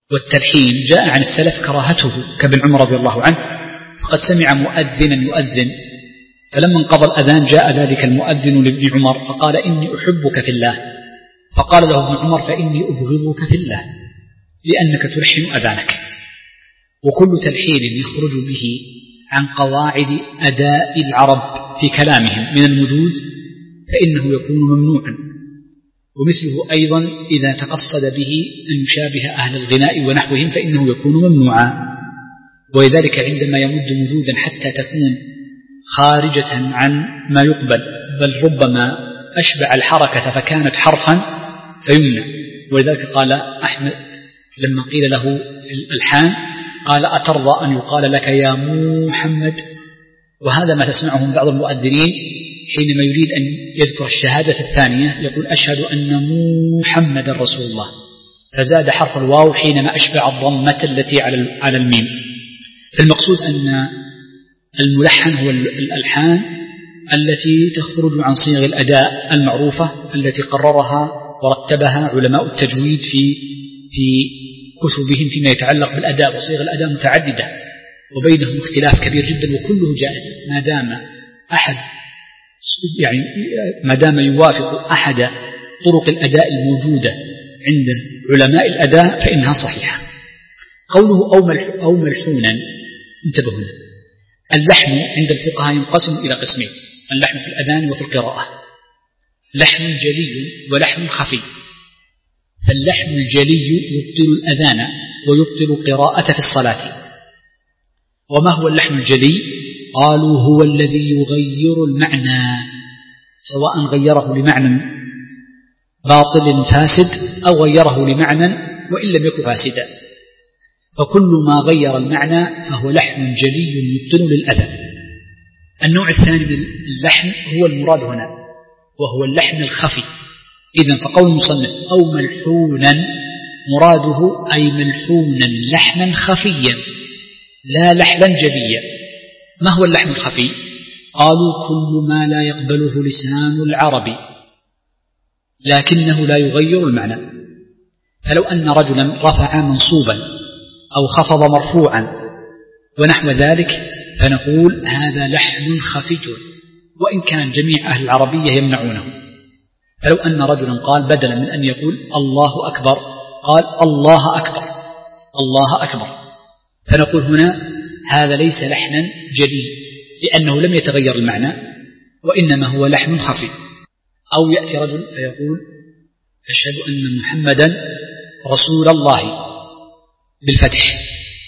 والتلحين جاء عن السلف كراهته كابن عمر رضي الله عنه، فقد سمع مؤذنا يؤذن، فلما انقضى الأذان جاء ذلك المؤذن لابن عمر فقال إني أحبك في الله، فقال له ابن عمر فإني أبغضك في الله لأنك تلحن أذانك. وكل تلحين يخرج به عن قواعد أداء العرب في كلامهم من المدود فإنه يكون ممنوعا، ومثله أيضا إذا تقصد به أن يشابه أهل الغناء ونحوهم فإنه يكون ممنوعا. ولذلك عندما يمد مدودا حتى تكون خارجة عن ما يقبل بل ربما أشبع الحركة فكانت حرفا فيمنع. ولذلك قال أحمد لما قيل له في الألحان قال أترضى أن يقال لك يا محمد؟ وهذا ما تسمعه من بعض المؤذنين حينما يريد أن يذكر الشهادة الثانية يقول أشهد أن محمد رسول الله، فزاد حرف الواو حينما أشبع الضمة التي على الميم. فالمقصود أن الملحن هو الألحان التي تخرج عن صيغ الأداء المعروفة التي قررها ورتبها علماء التجويد في كتبهم فيما يتعلق بالأداء. وصيغ الأداء متعددة وبينهم اختلاف كبير جدا وكله جائز ما دام يوافق أحد طرق الأداء الموجودة عند علماء الأداء فإنها صحيحة. قوله أو ملحونا، انتبهوا هنا، اللحن عند الفقهاء ينقسم إلى قسمين: اللحن في الأذان وفي القراءة، لحن جلي ولحن خفي. فاللحن الجلي يبطل الأذان ويبطل القراءة في الصلاة. وما هو اللحن الجلي؟ قالوا هو الذي يغير المعنى، سواء غيره لمعنى باطل فاسد أو غيره لمعنى وإن لم يكن فاسدا، فكل ما غير المعنى فهو لحن جلي يبطل للأذى. النوع الثاني من اللحن هو المراد هنا وهو اللحن الخفي. إذن فقول المصنف أو ملحونا مراده أي ملحونا لحنا خفيا لا لحنا جليا. ما هو اللحن الخفي؟ قالوا كل ما لا يقبله لسان العربي لكنه لا يغير المعنى. فلو أن رجلا رفع منصوبا أو خفض مرفوعا ونحو ذلك فنقول هذا لحن خفي وإن كان جميع أهل العربية يمنعونه. فلو أن رجلا قال بدلا من أن يقول الله أكبر قال الله أكبر الله أكبر، فنقول هنا هذا ليس لحنا جلي لأنه لم يتغير المعنى وإنما هو لحن خفي. أو يأتي رجل فيقول أشهد أن محمدا رسول الله بالفتح.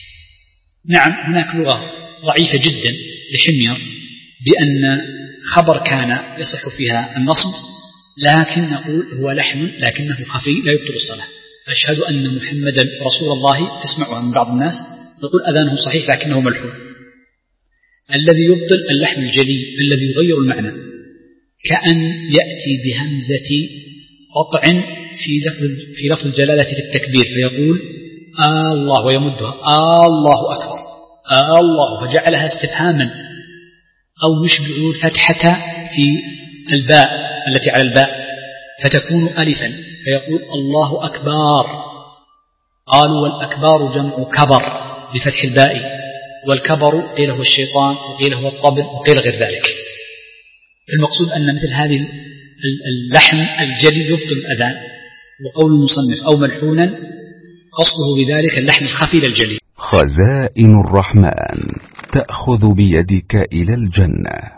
نعم هناك لغة ضعيفة جدا لحمير بأن خبر كان يصح فيها النصب، لكن نقول هو لحن لكنه خفي لا يبطل الصلاة. أشهد أن محمدا رسول الله تسمعها من بعض الناس نقول أذانه صحيح لكنه ملحون. الذي يبطل اللحن الجلي الذي يغير المعنى كأن يأتي بهمزة قطع في لفظ الجلالة في التكبير فيقول الله ويمدها الله أكبر الله فجعلها استفهاما، أو يشبع الفتحة في الباء التي على الباء فتكون ألفا فيقول الله أكبر. قالوا والأكبار جمع كبر بفتح الباء، والكبر قيل هو الشيطان وقيل هو الطبل وقيل غير ذلك. المقصود أن مثل هذه اللحن الجلي يبطل الأذان. وقول المصنف أو ملحونا قصده بذلك اللحن الخفي للجلي. خزائن الرحمن تأخذ بيدك إلى الجنة.